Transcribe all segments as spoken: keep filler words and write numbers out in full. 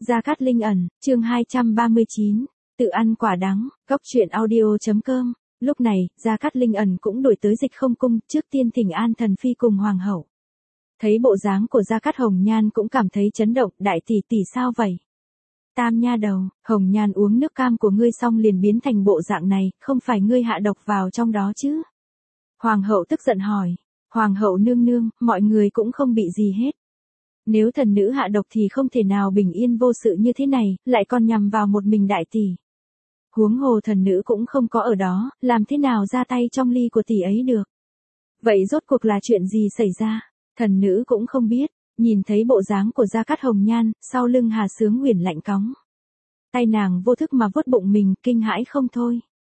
Gia Cát Linh ẩn, chương hai trăm ba mươi chín, tự ăn quả đắng, góc truyện audio.com. Lúc này, Gia Cát Linh ẩn cũng đuổi tới Dịch Không cung, trước tiên thỉnh an thần phi cùng hoàng hậu. Thấy bộ dáng của Gia Cát Hồng Nhan cũng cảm thấy chấn động, đại tỷ tỷ sao vậy? Tam nha đầu, Hồng Nhan uống nước cam của ngươi xong liền biến thành bộ dạng này, không phải ngươi hạ độc vào trong đó chứ? Hoàng hậu tức giận hỏi. Hoàng hậu nương nương, mọi người cũng không bị gì hết. Nếu thần nữ hạ độc thì không thể nào bình yên vô sự như thế này, lại còn nhằm vào một mình đại tỷ. Huống hồ thần nữ cũng không có ở đó, làm thế nào ra tay trong ly của tỷ ấy được. Vậy rốt cuộc là chuyện gì xảy ra? Thần nữ cũng không biết, nhìn thấy bộ dáng của Gia Cát Hồng Nhan, sau lưng Hà Xướng Uyển lạnh cóng. Tay nàng vô thức mà vuốt bụng mình, kinh hãi không thôi.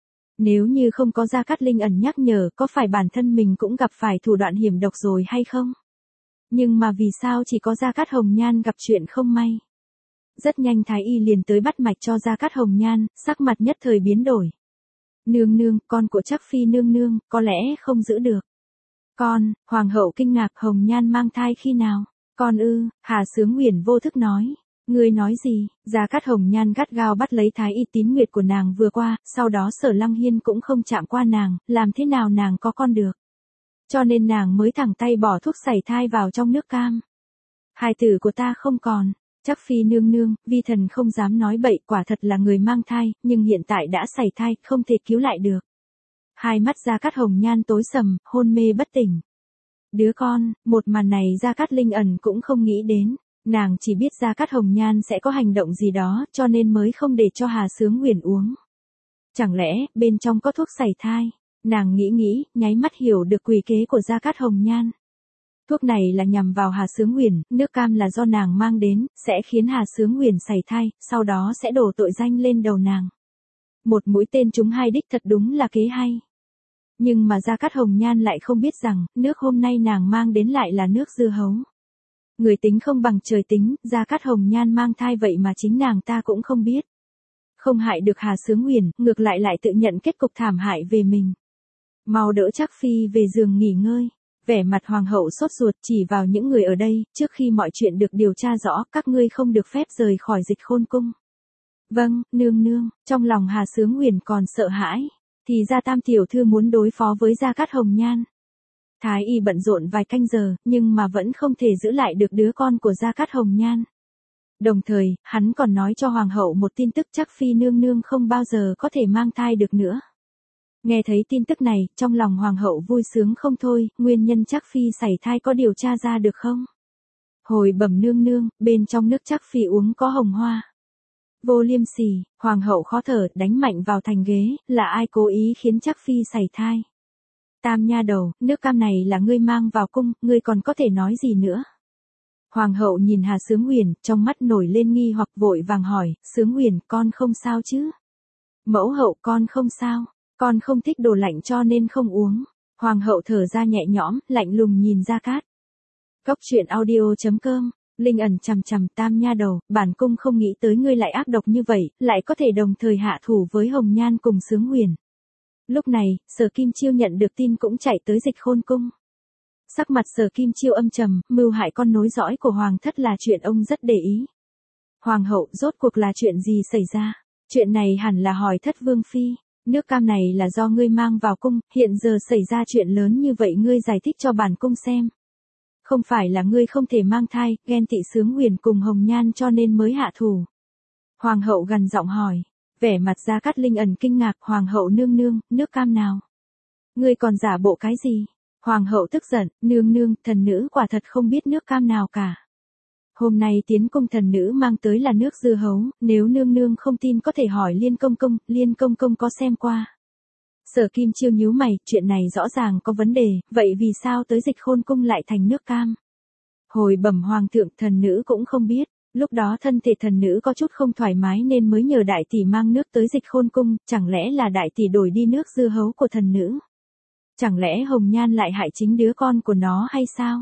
Nếu như không có Gia Cát Linh ẩn nhắc nhở, có phải bản thân mình cũng gặp phải thủ đoạn hiểm độc rồi hay không? Nhưng mà vì sao chỉ có Gia Cát Hồng Nhan gặp chuyện không may? Rất nhanh Thái Y liền tới bắt mạch cho Gia Cát Hồng Nhan, sắc mặt nhất thời biến đổi. Nương nương, con của Trác phi nương nương, có lẽ không giữ được. Con, hoàng hậu kinh ngạc, Hồng Nhan mang thai khi nào? Con ư? Hà Xướng Uyển vô thức nói. Ngươi nói gì? Gia Cát Hồng Nhan gắt gao bắt lấy Thái Y tín nguyệt của nàng vừa qua, sau đó Sở Lăng Hiên cũng không chạm qua nàng, làm thế nào nàng có con được? Cho nên nàng mới thẳng tay bỏ thuốc sảy thai vào trong nước cam. Hài tử của ta không còn. Trác phi nương nương, vi thần không dám nói bậy, quả thật là người mang thai, nhưng hiện tại đã sảy thai, không thể cứu lại được. Hai mắt Gia Cát Hồng Nhan tối sầm, hôn mê bất tỉnh. Đứa con, một màn này Gia Cát Linh ẩn cũng không nghĩ đến, nàng chỉ biết Gia Cát Hồng Nhan sẽ có hành động gì đó, cho nên mới không để cho Hà Xướng Uyển uống. Chẳng lẽ, bên trong có thuốc sảy thai? Nàng nghĩ nghĩ, nháy mắt hiểu được quỷ kế của Gia Cát Hồng Nhan. Thuốc này là nhằm vào Hà Xướng Uyển, nước cam là do nàng mang đến, sẽ khiến Hà Xướng Uyển sảy thai, sau đó sẽ đổ tội danh lên đầu nàng. Một mũi tên trúng hai đích thật đúng là kế hay. Nhưng mà Gia Cát Hồng Nhan lại không biết rằng, nước hôm nay nàng mang đến lại là nước dưa hấu. Người tính không bằng trời tính, Gia Cát Hồng Nhan mang thai vậy mà chính nàng ta cũng không biết. Không hại được Hà Xướng Uyển, ngược lại lại tự nhận kết cục thảm hại về mình. Mau đỡ Trác phi về giường nghỉ ngơi. Vẻ mặt hoàng hậu sốt ruột chỉ vào những người ở đây, trước khi mọi chuyện được điều tra rõ, các ngươi không được phép rời khỏi Dịch Khôn cung. Vâng, nương nương, trong lòng Hà Xướng Uyển còn sợ hãi, thì ra tam tiểu thư muốn đối phó với Gia Cát Hồng Nhan. Thái y bận rộn vài canh giờ, nhưng mà vẫn không thể giữ lại được đứa con của Gia Cát Hồng Nhan. Đồng thời, hắn còn nói cho hoàng hậu một tin tức Trác phi nương nương không bao giờ có thể mang thai được nữa. Nghe thấy tin tức này, trong lòng hoàng hậu vui sướng không thôi, nguyên nhân Trác phi sảy thai có điều tra ra được không? Hồi bẩm nương nương, bên trong nước Trác phi uống có hồng hoa. Vô liêm sỉ, hoàng hậu khó thở, đánh mạnh vào thành ghế, là ai cố ý khiến Trác phi sảy thai? Tam nha đầu, nước cam này là ngươi mang vào cung, ngươi còn có thể nói gì nữa? Hoàng hậu nhìn Hà Xướng Uyển, trong mắt nổi lên nghi hoặc vội vàng hỏi, Xướng Uyển, con không sao chứ? Mẫu hậu, con không sao. Con không thích đồ lạnh cho nên không uống. Hoàng hậu thở ra nhẹ nhõm, lạnh lùng nhìn Gia Cát. Góc truyện audio.com. Linh ẩn chằm chằm, tam nha đầu, bản cung không nghĩ tới ngươi lại ác độc như vậy, lại có thể đồng thời hạ thủ với Hồng Nhan cùng Xướng Uyển. Lúc này, Sở Kim Chiêu nhận được tin cũng chạy tới Dịch Khôn cung. Sắc mặt Sở Kim Chiêu âm trầm, mưu hại con nối dõi của hoàng thất là chuyện ông rất để ý. Hoàng hậu, rốt cuộc là chuyện gì xảy ra? Chuyện này hẳn là hỏi thất vương phi. Nước cam này là do ngươi mang vào cung, hiện giờ xảy ra chuyện lớn như vậy ngươi giải thích cho bản cung xem. Không phải là ngươi không thể mang thai, ghen tị Xướng Uyển cùng Hồng Nhan cho nên mới hạ thủ. Hoàng hậu gằn giọng hỏi, vẻ mặt Gia Cát Linh ẩn kinh ngạc, hoàng hậu nương nương, nước cam nào? Ngươi còn giả bộ cái gì? Hoàng hậu tức giận, nương nương, thần nữ quả thật không biết nước cam nào cả. Hôm nay tiến cung thần nữ mang tới là nước dưa hấu, nếu nương nương không tin có thể hỏi Liên công công, Liên công công có xem qua. Sở Kim Chiêu nhíu mày, chuyện này rõ ràng có vấn đề, vậy vì sao tới Dịch Khôn cung lại thành nước cam? Hồi bẩm hoàng thượng, thần nữ cũng không biết, lúc đó thân thể thần nữ có chút không thoải mái nên mới nhờ đại tỷ mang nước tới Dịch Khôn cung, chẳng lẽ là đại tỷ đổi đi nước dưa hấu của thần nữ? Chẳng lẽ Hồng Nhan lại hại chính đứa con của nó hay sao?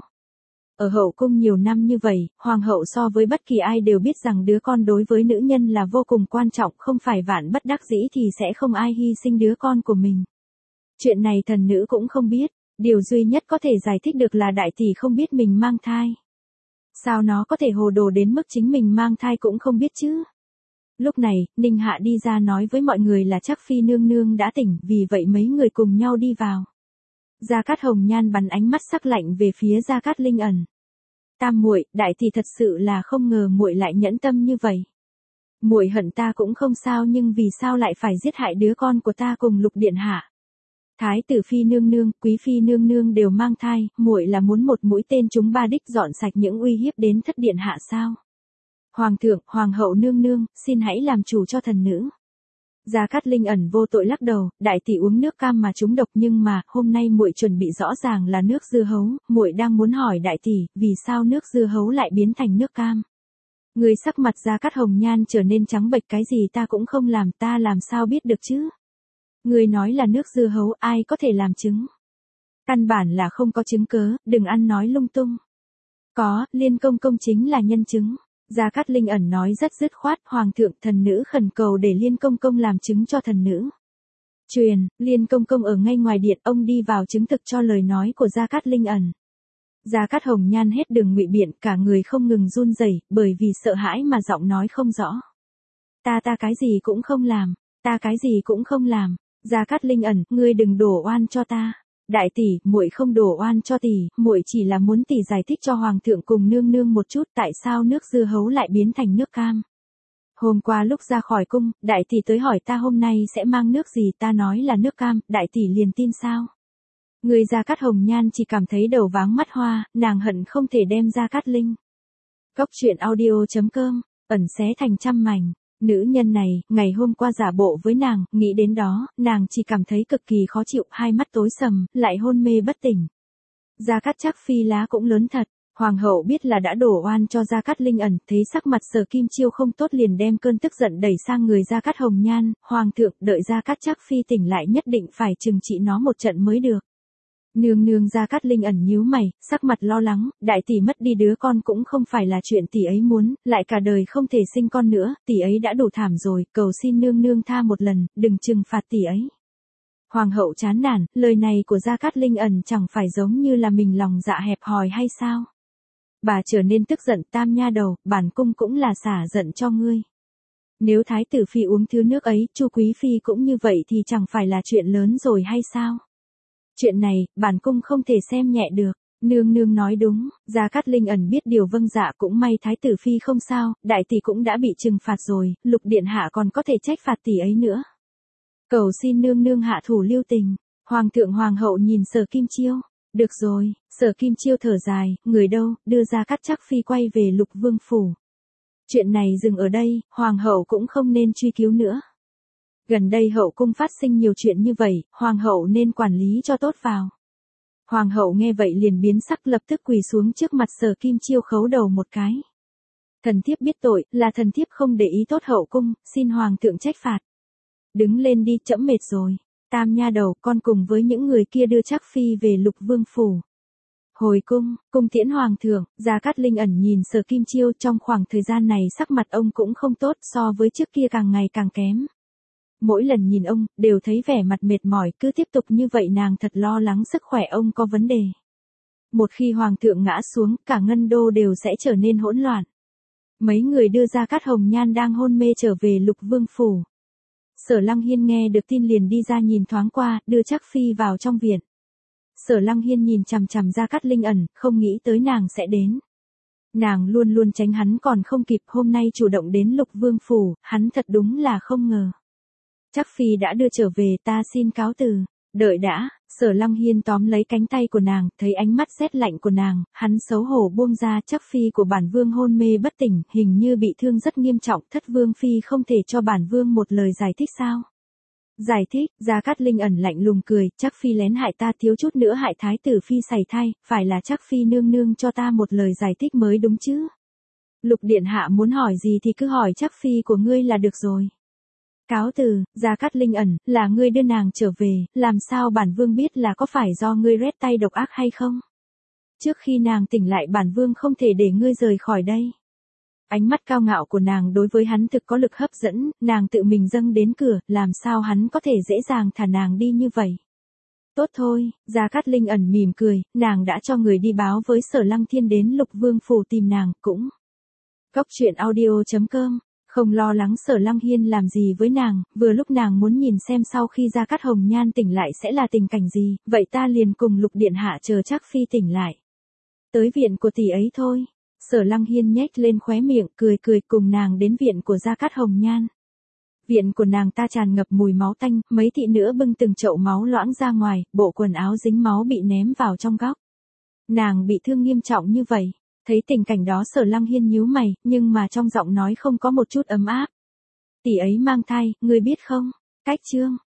Ở hậu cung nhiều năm như vậy, hoàng hậu so với bất kỳ ai đều biết rằng đứa con đối với nữ nhân là vô cùng quan trọng, không phải vạn bất đắc dĩ thì sẽ không ai hy sinh đứa con của mình. Chuyện này thần nữ cũng không biết, điều duy nhất có thể giải thích được là đại tỷ không biết mình mang thai. Sao nó có thể hồ đồ đến mức chính mình mang thai cũng không biết chứ? Lúc này, Ninh Hạ đi ra nói với mọi người là chắc Phi nương nương đã tỉnh, vì vậy mấy người cùng nhau đi vào. Gia Cát Hồng Nhan bắn ánh mắt sắc lạnh về phía Gia Cát Linh ẩn. Tam muội, đại tỷ thật sự là không ngờ muội lại nhẫn tâm như vậy. Muội hận ta cũng không sao, nhưng vì sao lại phải giết hại đứa con của ta cùng Lục điện hạ? Thái tử Phi nương nương, Quý Phi nương nương đều mang thai, muội là muốn một mũi tên trúng ba đích dọn sạch những uy hiếp đến thất điện hạ sao? Hoàng thượng, hoàng hậu nương nương, xin hãy làm chủ cho thần nữ. Gia Cát Linh ẩn vô tội lắc đầu, đại tỷ uống nước cam mà trúng độc, nhưng mà hôm nay muội chuẩn bị rõ ràng là nước dưa hấu, muội đang muốn hỏi đại tỷ, vì sao nước dưa hấu lại biến thành nước cam? Người sắc mặt Gia Cát Hồng Nhan trở nên trắng bệch, cái gì ta cũng không làm, ta làm sao biết được chứ? Người nói là nước dưa hấu, ai có thể làm chứng? Căn bản là không có chứng cớ, đừng ăn nói lung tung. Có, Liên công công chính là nhân chứng. Gia Cát Linh ẩn nói rất dứt khoát, hoàng thượng, thần nữ khẩn cầu để Liên công công làm chứng cho thần nữ. Truyền, Liên công công ở ngay ngoài điện, ông đi vào chứng thực cho lời nói của Gia Cát Linh ẩn. Gia Cát Hồng Nhan hết đường ngụy biện, cả người không ngừng run rẩy, bởi vì sợ hãi mà giọng nói không rõ. Ta ta cái gì cũng không làm, ta cái gì cũng không làm. Gia Cát Linh ẩn, ngươi đừng đổ oan cho ta. Đại tỷ, muội không đổ oan cho tỷ, muội chỉ là muốn tỷ giải thích cho hoàng thượng cùng nương nương một chút, tại sao nước dưa hấu lại biến thành nước cam. Hôm qua lúc ra khỏi cung, đại tỷ tới hỏi ta hôm nay sẽ mang nước gì, ta nói là nước cam, đại tỷ liền tin sao? Người Gia Cát Hồng Nhan chỉ cảm thấy đầu váng mắt hoa, nàng hận không thể đem Gia Cát Linh. Góc truyện audio chấm com, ẩn xé thành trăm mảnh. Nữ nhân này, ngày hôm qua giả bộ với nàng, nghĩ đến đó, nàng chỉ cảm thấy cực kỳ khó chịu, hai mắt tối sầm, lại hôn mê bất tỉnh. Gia Cát Trác Phi lá cũng lớn thật, hoàng hậu biết là đã đổ oan cho Gia Cát Linh ẩn, thấy sắc mặt Sở Kim Chiêu không tốt liền đem cơn tức giận đẩy sang người Gia Cát Hồng Nhan, hoàng thượng, đợi Gia Cát Trác Phi tỉnh lại nhất định phải trừng trị nó một trận mới được. Nương nương Gia Cát Linh ẩn nhíu mày, sắc mặt lo lắng, đại tỷ mất đi đứa con cũng không phải là chuyện tỷ ấy muốn, lại cả đời không thể sinh con nữa, tỷ ấy đã đủ thảm rồi, cầu xin nương nương tha một lần, đừng trừng phạt tỷ ấy. Hoàng hậu chán nản, lời này của Gia Cát Linh ẩn chẳng phải giống như là mình lòng dạ hẹp hòi hay sao? Bà trở nên tức giận, tam nha đầu, bản cung cũng là xả giận cho ngươi. Nếu thái tử phi uống thứ nước ấy, Chu quý phi cũng như vậy thì chẳng phải là chuyện lớn rồi hay sao? Chuyện này, bản cung không thể xem nhẹ được. Nương nương nói đúng, Gia Cát Linh ẩn biết điều vâng dạ, cũng may thái tử phi không sao, đại tỷ cũng đã bị trừng phạt rồi, Lục điện hạ còn có thể trách phạt tỷ ấy nữa. Cầu xin nương nương hạ thủ lưu tình. Hoàng thượng hoàng hậu nhìn Sở Kim Chiêu. Được rồi, Sở Kim Chiêu thở dài, người đâu, đưa Gia Cát Trác Phi quay về Lục vương phủ. Chuyện này dừng ở đây, hoàng hậu cũng không nên truy cứu nữa. Gần đây hậu cung phát sinh nhiều chuyện như vậy, hoàng hậu nên quản lý cho tốt vào. Hoàng hậu nghe vậy liền biến sắc, lập tức quỳ xuống trước mặt Sở Kim Chiêu khấu đầu một cái. Thần thiếp biết tội, là thần thiếp không để ý tốt hậu cung, xin hoàng thượng trách phạt. Đứng lên đi, trẫm mệt rồi. Tam nha đầu, con cùng với những người kia đưa Trác Phi về Lục vương phủ. Hồi cung, cung tiễn hoàng thượng. Gia Cát Linh ẩn nhìn Sở Kim Chiêu, trong khoảng thời gian này sắc mặt ông cũng không tốt, so với trước kia càng ngày càng kém. Mỗi lần nhìn ông, đều thấy vẻ mặt mệt mỏi, cứ tiếp tục như vậy nàng thật lo lắng sức khỏe ông có vấn đề. Một khi hoàng thượng ngã xuống, cả ngân đô đều sẽ trở nên hỗn loạn. Mấy người đưa Gia Cát Hồng Nhan đang hôn mê trở về Lục vương phủ. Sở Lăng Hiên nghe được tin liền đi ra nhìn thoáng qua, đưa Trác Phi vào trong viện. Sở Lăng Hiên nhìn chằm chằm Gia Cát Linh ẩn, không nghĩ tới nàng sẽ đến. Nàng luôn luôn tránh hắn còn không kịp, hôm nay chủ động đến Lục vương phủ, hắn thật đúng là không ngờ. Trác Phi đã đưa trở về, ta xin cáo từ. Đợi đã, Sở Lăng Hiên tóm lấy cánh tay của nàng, thấy ánh mắt rét lạnh của nàng, hắn xấu hổ buông ra. Trác Phi của bản vương hôn mê bất tỉnh, hình như bị thương rất nghiêm trọng, thất vương phi không thể cho bản vương một lời giải thích sao? Giải thích, Gia Cát Linh ẩn lạnh lùng cười, Trác Phi lén hại ta, thiếu chút nữa hại thái tử phi sảy thai, phải là Trác Phi nương nương cho ta một lời giải thích mới đúng chứ? Lục điện hạ muốn hỏi gì thì cứ hỏi Trác Phi của ngươi là được rồi. Cáo từ, Gia Cát Linh ẩn, là ngươi đưa nàng trở về, làm sao bản vương biết là có phải do ngươi rét tay độc ác hay không? Trước khi nàng tỉnh lại bản vương không thể để ngươi rời khỏi đây. Ánh mắt cao ngạo của nàng đối với hắn thực có lực hấp dẫn, nàng tự mình dâng đến cửa, làm sao hắn có thể dễ dàng thả nàng đi như vậy? Tốt thôi, Gia Cát Linh ẩn mỉm cười, nàng đã cho người đi báo với Sở Lăng Thiên đến Lục Vương phủ tìm nàng, cũng. Góc truyện audio.com, không lo lắng Sở Lăng Hiên làm gì với nàng, vừa lúc nàng muốn nhìn xem sau khi Gia Cát Hồng Nhan tỉnh lại sẽ là tình cảnh gì, vậy ta liền cùng Lục điện hạ chờ chắc phi tỉnh lại. Tới viện của tỷ ấy thôi. Sở Lăng Hiên nhếch lên khóe miệng, cười cười cùng nàng đến viện của Gia Cát Hồng Nhan. Viện của nàng ta tràn ngập mùi máu tanh, mấy thị nữ bưng từng chậu máu loãng ra ngoài, bộ quần áo dính máu bị ném vào trong góc. Nàng bị thương nghiêm trọng như vậy. Thấy tình cảnh đó Sở Lăng Hiên nhíu mày, nhưng mà trong giọng nói không có một chút ấm áp. Tỷ ấy mang thai, ngươi biết không? Cách chương.